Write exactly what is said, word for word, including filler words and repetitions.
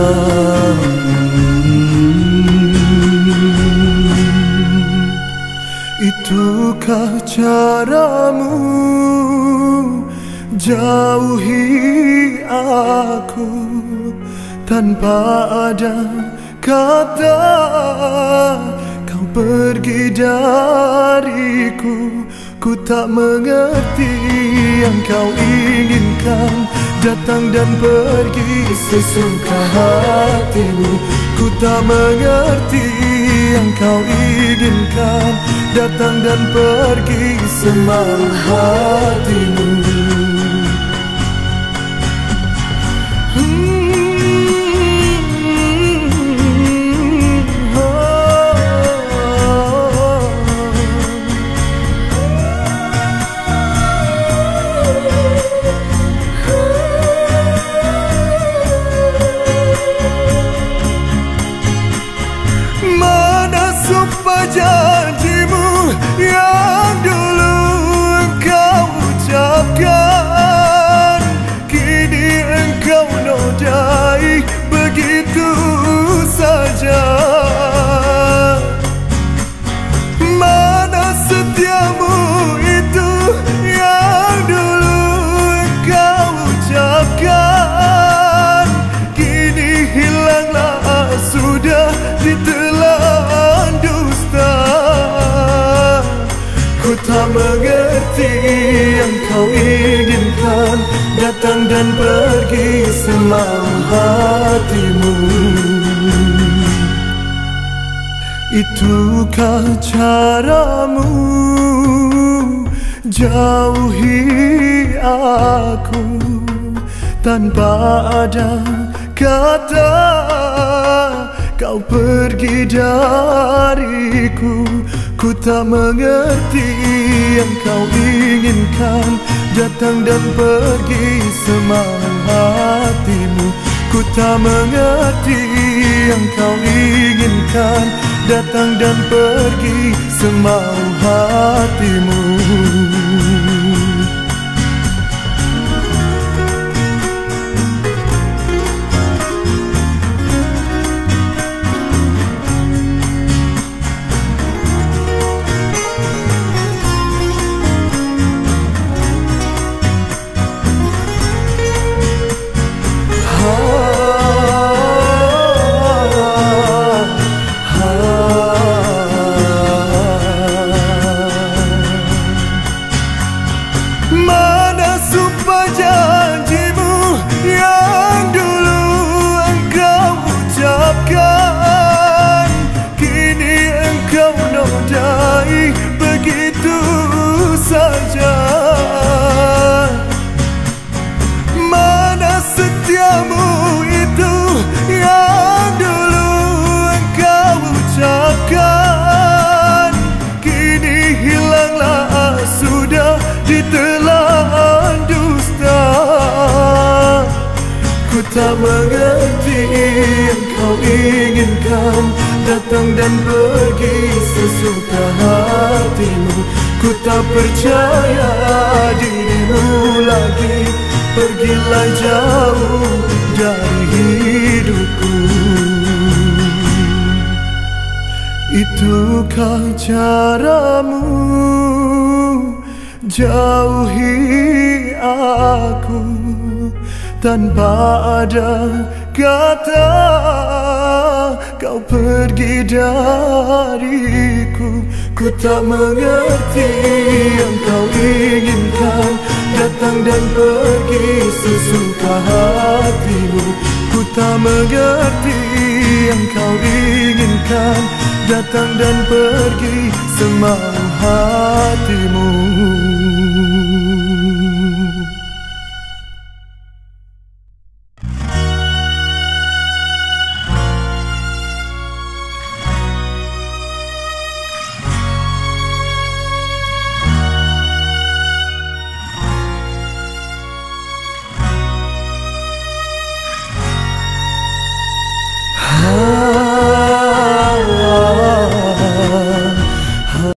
Itukah caramu jauhi aku tanpa ada kata kau pergi dariku. Ku tak mengerti yang kau inginkan, datang dan pergi sesuka hatimu. Ku tak mengerti yang kau inginkan, datang dan pergi semau hatimu. Janjimu yang dulu engkau ucapkan, kini engkau nodai begitu saja. Mana setiamu itu yang dulu engkau ucapkan, kini hilanglah sudah ditelan dusta. Ku tak mengerti yang kau inginkan, datang dan pergi semau hatimu. Itukah caramu jauhi aku tanpa ada kata kau pergi dariku. Ku tak mengerti yang kau inginkan, datang dan pergi semau hatimu. Ku tak mengerti yang kau inginkan, datang dan pergi semau hatimu. Mana sumpah janjimu yang dulu engkau ucapkan, kini engkau nodai begitu saja. Mana setiamu itu yang dulu engkau ucapkan, kini hilanglah sudah ditelan dusta. Ku tak mengerti yang kau inginkan, datang dan pergi sesuka hatimu. Ku tak percaya dirimu lagi, pergilah jauh dari hidupku. Itukah caramu jauhi aku tanpa ada kata kau pergi dariku. Ku tak mengerti yang kau inginkan, datang dan pergi sesuka hatimu. Ku tak mengerti yang kau inginkan, datang dan pergi semau hatimu.